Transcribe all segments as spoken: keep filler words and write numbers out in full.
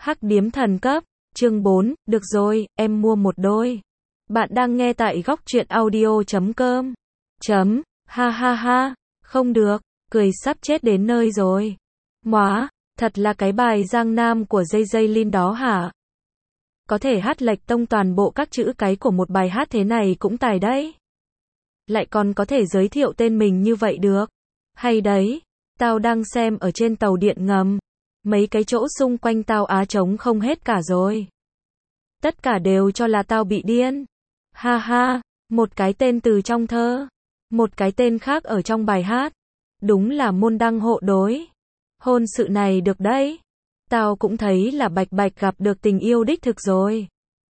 Hắc điếm thần cấp, chương bốn, được rồi, em mua một đôi. Bạn đang nghe tại góc truyện audio chấm com. Chấm, ha ha ha, không được, cười sắp chết đến nơi rồi. Móa, thật là cái bài Giang Nam của Jay Jay Lin đó hả? Có thể hát lệch tông toàn bộ các chữ cái của một bài hát thế này cũng tài đấy. Lại còn có thể giới thiệu tên mình như vậy được. Hay đấy, tao đang xem ở trên tàu điện ngầm. Mấy cái chỗ xung quanh tao á trống không hết cả rồi. Tất cả đều cho là tao bị điên. Ha ha, một cái tên từ trong thơ, một cái tên khác ở trong bài hát. Đúng là môn đăng hộ đối. Hôn sự này được đấy. Tao cũng thấy là Bạch Bạch gặp được tình yêu đích thực rồi.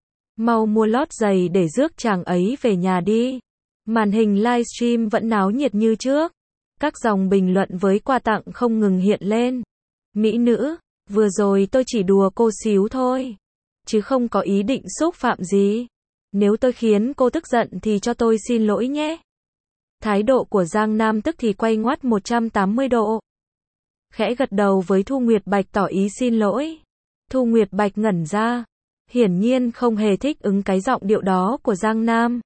Mau mua lót giày để rước chàng ấy về nhà đi. Màn hình livestream vẫn náo nhiệt như trước. Các dòng bình luận với quà tặng không ngừng hiện lên. Mỹ nữ, vừa rồi tôi chỉ đùa cô xíu thôi. Chứ không có ý định xúc phạm gì. Nếu tôi khiến cô tức giận thì cho tôi xin lỗi nhé. Thái độ của Giang Nam tức thì quay ngoắt một trăm tám mươi độ. Khẽ gật đầu với Thu Nguyệt Bạch tỏ ý xin lỗi. Thu Nguyệt Bạch ngẩn ra. Hiển nhiên không hề thích ứng cái giọng điệu đó của Giang Nam.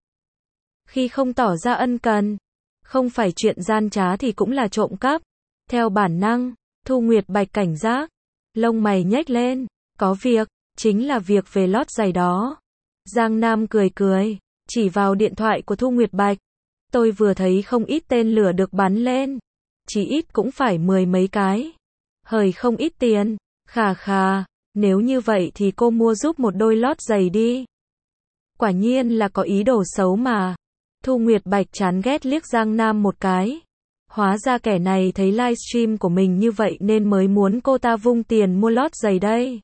Khi không tỏ ra ân cần, không phải chuyện gian trá thì cũng là trộm cắp. Theo bản năng, Thu Nguyệt Bạch cảnh giác. Lông mày nhếch lên. Có việc, chính là việc về lót giày đó. Giang Nam cười cười, chỉ vào điện thoại của Thu Nguyệt Bạch. Tôi vừa thấy không ít tên lửa được bắn lên. Chỉ ít cũng phải mười mấy cái. Hời không ít tiền. Khà khà, nếu như vậy thì cô mua giúp một đôi lót giày đi. Quả nhiên là có ý đồ xấu mà. Thu Nguyệt Bạch chán ghét liếc Giang Nam một cái. Hóa ra kẻ này thấy livestream của mình như vậy nên mới muốn cô ta vung tiền mua lót giày đây.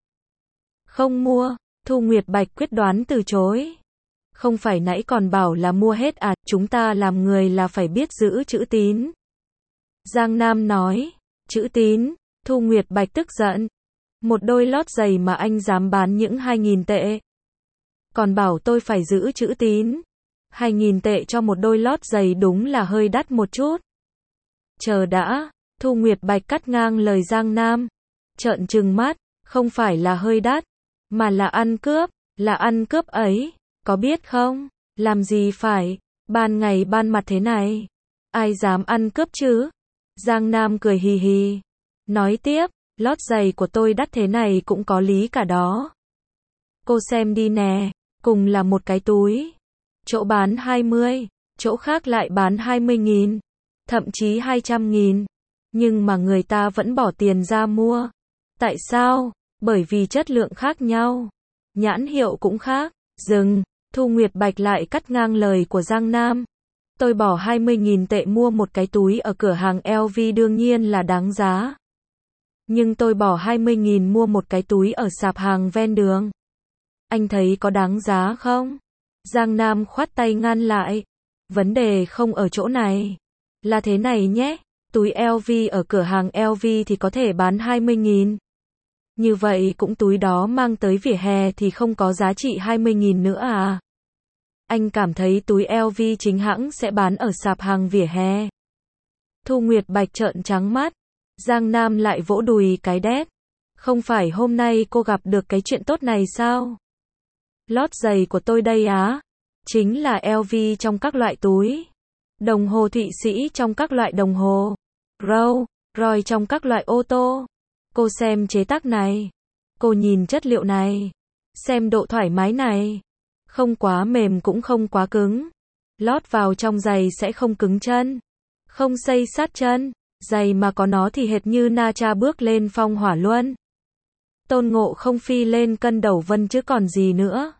Không mua, Thu Nguyệt Bạch quyết đoán từ chối. Không phải nãy còn bảo là mua hết à, chúng ta làm người là phải biết giữ chữ tín. Giang Nam nói, chữ tín, Thu Nguyệt Bạch tức giận. Một đôi lót giày mà anh dám bán những hai nghìn tệ. Còn bảo tôi phải giữ chữ tín. hai nghìn tệ cho một đôi lót giày đúng là hơi đắt một chút. Chờ đã, Thu Nguyệt Bạch cắt ngang lời Giang Nam. Trợn trừng mắt, không phải là hơi đắt, mà là ăn cướp, là ăn cướp ấy, có biết không? Làm gì phải, ban ngày ban mặt thế này. Ai dám ăn cướp chứ? Giang Nam cười hì hì. Nói tiếp, lót giày của tôi đắt thế này cũng có lý cả đó. Cô xem đi nè, cùng là một cái túi. Chỗ bán hai mươi, chỗ khác lại bán hai mươi nghìn, thậm chí hai trăm nghìn. Nhưng mà người ta vẫn bỏ tiền ra mua. Tại sao? Bởi vì chất lượng khác nhau. Nhãn hiệu cũng khác. Dừng, Thu Nguyệt Bạch lại cắt ngang lời của Giang Nam. Tôi bỏ hai mươi nghìn tệ mua một cái túi ở cửa hàng L V đương nhiên là đáng giá. Nhưng tôi bỏ hai mươi nghìn mua một cái túi ở sạp hàng ven đường. Anh thấy có đáng giá không? Giang Nam khoát tay ngăn lại. Vấn đề không ở chỗ này. Là thế này nhé. Túi L V ở cửa hàng L V thì có thể bán hai mươi nghìn. Như vậy cũng túi đó mang tới vỉa hè thì không có giá trị hai mươi nghìn nữa à? Anh cảm thấy túi L V chính hãng sẽ bán ở sạp hàng vỉa hè. Thu Nguyệt Bạch trợn trắng mắt. Giang Nam lại vỗ đùi cái đét. Không phải hôm nay cô gặp được cái chuyện tốt này sao? Lót giày của tôi đây á. Chính là L V trong các loại túi. Đồng hồ Thụy Sĩ trong các loại đồng hồ. Rolls Royce trong các loại ô tô. Cô xem chế tác này. Cô nhìn chất liệu này. Xem độ thoải mái này. Không quá mềm cũng không quá cứng. Lót vào trong giày sẽ không cứng chân. Không xây sát chân. Giày mà có nó thì hệt như Na Cha bước lên phong hỏa luân. Tôn Ngộ không phi lên cân đầu vân chứ còn gì nữa.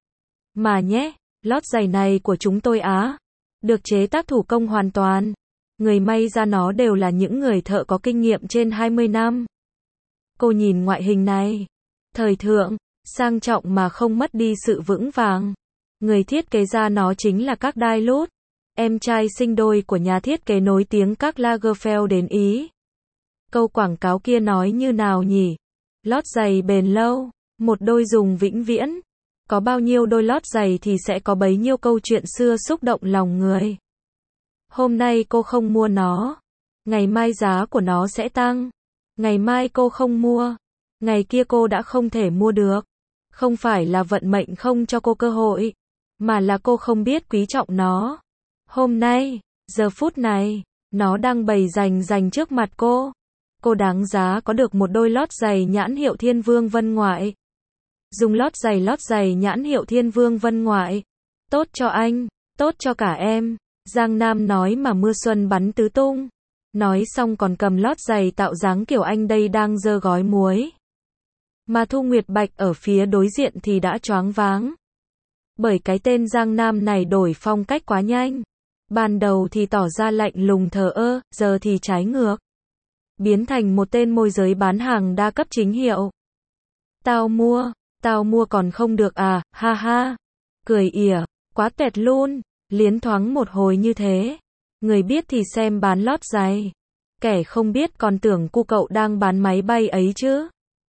Mà nhé, lót giày này của chúng tôi á. Được chế tác thủ công hoàn toàn. Người may ra nó đều là những người thợ có kinh nghiệm trên hai mươi năm. Cô nhìn ngoại hình này. Thời thượng, sang trọng mà không mất đi sự vững vàng. Người thiết kế ra nó chính là các Đai Lút. Em trai sinh đôi của nhà thiết kế nổi tiếng các Lagerfeld đến Ý. Câu quảng cáo kia nói như nào nhỉ? Lót giày bền lâu, một đôi dùng vĩnh viễn. Có bao nhiêu đôi lót giày thì sẽ có bấy nhiêu câu chuyện xưa xúc động lòng người. Hôm nay cô không mua nó. Ngày mai giá của nó sẽ tăng. Ngày mai cô không mua. Ngày kia cô đã không thể mua được. Không phải là vận mệnh không cho cô cơ hội, mà là cô không biết quý trọng nó. Hôm nay, giờ phút này, nó đang bày rành rành trước mặt cô. Cô đáng giá có được một đôi lót giày nhãn hiệu Thiên Vương Vân Ngoại. Dùng lót giày lót giày nhãn hiệu Thiên Vương Vân Ngoại. Tốt cho anh, tốt cho cả em. Giang Nam nói mà mưa xuân bắn tứ tung. Nói xong còn cầm lót giày tạo dáng kiểu anh đây đang giơ gói muối. Mà Thu Nguyệt Bạch ở phía đối diện thì đã choáng váng. Bởi cái tên Giang Nam này đổi phong cách quá nhanh. Ban đầu thì tỏ ra lạnh lùng thờ ơ, giờ thì trái ngược. Biến thành một tên môi giới bán hàng đa cấp chính hiệu. Tao mua, tao mua còn không được à, ha ha. Cười ỉa, quá tẹt luôn, liến thoáng một hồi như thế. Người biết thì xem bán lót giày. Kẻ không biết còn tưởng cu cậu đang bán máy bay ấy chứ.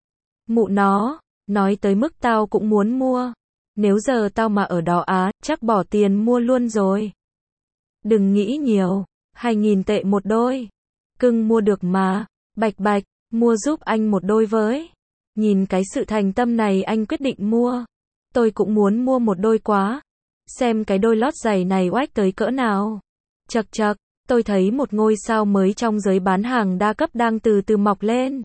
Mụ nó, nói tới mức tao cũng muốn mua. Nếu giờ tao mà ở đó á, chắc bỏ tiền mua luôn rồi. Đừng nghĩ nhiều, hai nghìn tệ một đôi. Cưng mua được mà, Bạch Bạch, mua giúp anh một đôi với. Nhìn cái sự thành tâm này anh quyết định mua. Tôi cũng muốn mua một đôi quá. Xem cái đôi lót giày này oách tới cỡ nào. Chật chật, tôi thấy một ngôi sao mới trong giới bán hàng đa cấp đang từ từ mọc lên.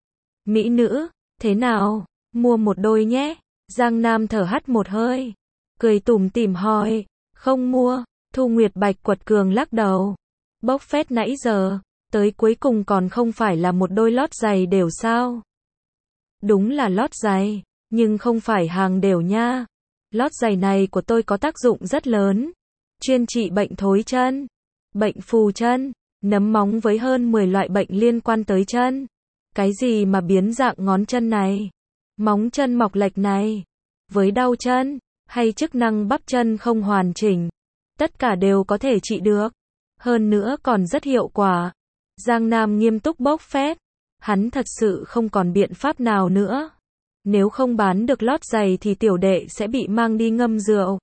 Mỹ nữ, thế nào? Mua một đôi nhé. Giang Nam thở hắt một hơi. Cười tủm tỉm hỏi. Không mua. Thu Nguyệt Bạch quật cường lắc đầu. Bốc phét nãy giờ. Tới cuối cùng còn không phải là một đôi lót giày đều sao? Đúng là lót giày. Nhưng không phải hàng đều nha. Lót giày này của tôi có tác dụng rất lớn. Chuyên trị bệnh thối chân, bệnh phù chân, nấm móng với hơn mười loại bệnh liên quan tới chân. Cái gì mà biến dạng ngón chân này, móng chân mọc lệch này, với đau chân, hay chức năng bắp chân không hoàn chỉnh. Tất cả đều có thể trị được. Hơn nữa còn rất hiệu quả. Giang Nam nghiêm túc bốc phét. Hắn thật sự không còn biện pháp nào nữa. Nếu không bán được lót giày thì tiểu đệ sẽ bị mang đi ngâm rượu.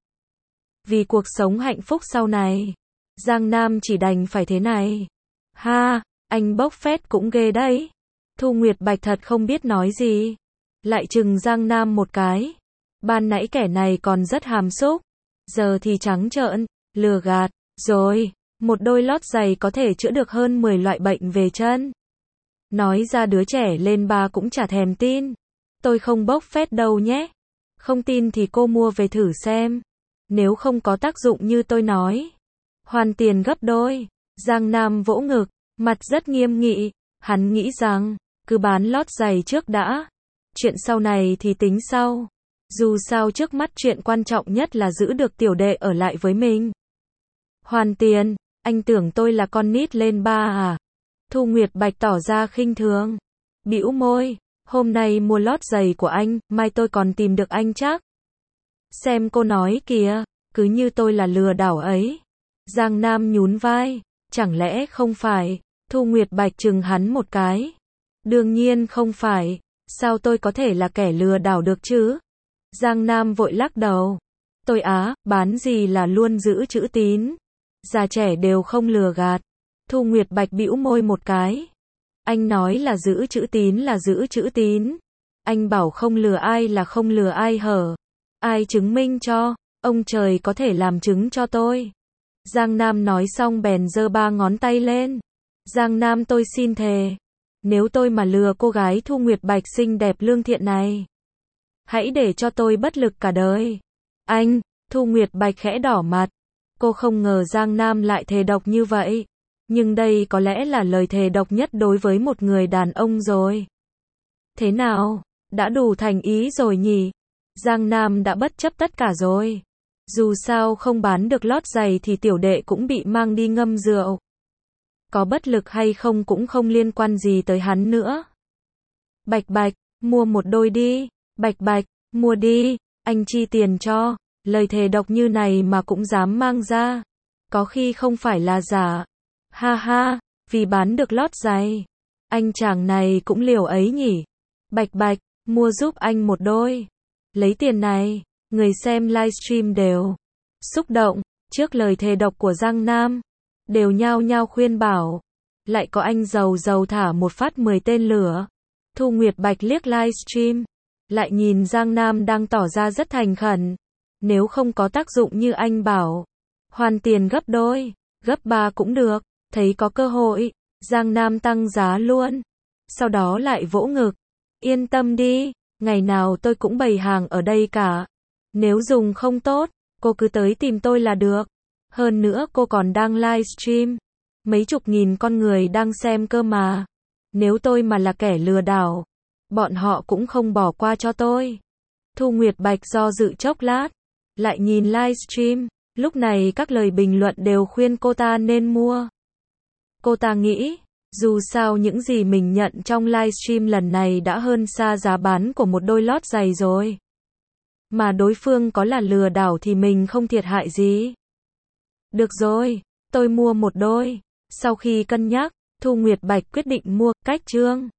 Vì cuộc sống hạnh phúc sau này, Giang Nam chỉ đành phải thế này. Ha, anh bốc phét cũng ghê đấy. Thu Nguyệt Bạch thật không biết nói gì. Lại chừng Giang Nam một cái. Ban nãy kẻ này còn rất hàm xúc. Giờ thì trắng trợn, lừa gạt. Rồi, một đôi lót giày có thể chữa được hơn mười loại bệnh về chân. Nói ra đứa trẻ lên ba cũng chả thèm tin. Tôi không bốc phét đâu nhé. Không tin thì cô mua về thử xem. Nếu không có tác dụng như tôi nói, hoàn tiền gấp đôi. Giang Nam vỗ ngực, mặt rất nghiêm nghị. Hắn nghĩ rằng, cứ bán lót giày trước đã. Chuyện sau này thì tính sau. Dù sao trước mắt chuyện quan trọng nhất là giữ được tiểu đệ ở lại với mình. Hoàn tiền, anh tưởng tôi là con nít lên ba à? Thu Nguyệt Bạch tỏ ra khinh thường. Bĩu môi, hôm nay mua lót giày của anh, mai tôi còn tìm được anh chắc. Xem cô nói kìa, cứ như tôi là lừa đảo ấy. Giang Nam nhún vai, chẳng lẽ không phải? Thu Nguyệt Bạch chừng hắn một cái. Đương nhiên không phải, sao tôi có thể là kẻ lừa đảo được chứ? Giang Nam vội lắc đầu. Tôi á, bán gì là luôn giữ chữ tín. Già trẻ đều không lừa gạt. Thu Nguyệt Bạch bĩu môi một cái. Anh nói là giữ chữ tín là giữ chữ tín. Anh bảo không lừa ai là không lừa ai hở. Ai chứng minh cho? Ông trời có thể làm chứng cho tôi. Giang Nam nói xong bèn giơ ba ngón tay lên. Giang Nam tôi xin thề. Nếu tôi mà lừa cô gái Thu Nguyệt Bạch xinh đẹp lương thiện này, hãy để cho tôi bất lực cả đời. Anh, Thu Nguyệt Bạch khẽ đỏ mặt. Cô không ngờ Giang Nam lại thề độc như vậy. Nhưng đây có lẽ là lời thề độc nhất đối với một người đàn ông rồi. Thế nào? Đã đủ thành ý rồi nhỉ? Giang Nam đã bất chấp tất cả rồi. Dù sao không bán được lót giày thì tiểu đệ cũng bị mang đi ngâm rượu. Có bất lực hay không cũng không liên quan gì tới hắn nữa. Bạch Bạch, mua một đôi đi. Bạch Bạch, mua đi, anh chi tiền cho. Lời thề độc như này mà cũng dám mang ra. Có khi không phải là giả. Ha ha, vì bán được lót giày. Anh chàng này cũng liều ấy nhỉ. Bạch Bạch, mua giúp anh một đôi. Lấy tiền này, người xem livestream đều xúc động trước lời thề độc của Giang Nam. Đều nhao nhao khuyên bảo. Lại có anh giàu giàu thả một phát mười tên lửa. Thu Nguyệt Bạch liếc livestream, lại nhìn Giang Nam đang tỏ ra rất thành khẩn. Nếu không có tác dụng như anh bảo, hoàn tiền gấp đôi, gấp ba cũng được, thấy có cơ hội, Giang Nam tăng giá luôn. Sau đó lại vỗ ngực, yên tâm đi, ngày nào tôi cũng bày hàng ở đây cả. Nếu dùng không tốt, cô cứ tới tìm tôi là được. Hơn nữa cô còn đang livestream, mấy chục nghìn con người đang xem cơ mà. Nếu tôi mà là kẻ lừa đảo, bọn họ cũng không bỏ qua cho tôi. Thu Nguyệt Bạch do dự chốc lát, lại nhìn livestream, lúc này các lời bình luận đều khuyên cô ta nên mua. Cô ta nghĩ, dù sao những gì mình nhận trong livestream lần này đã hơn xa giá bán của một đôi lót giày rồi. Mà đối phương có là lừa đảo thì mình không thiệt hại gì. Được rồi, tôi mua một đôi. Sau khi cân nhắc, Thu Nguyệt Bạch quyết định mua. Cách chương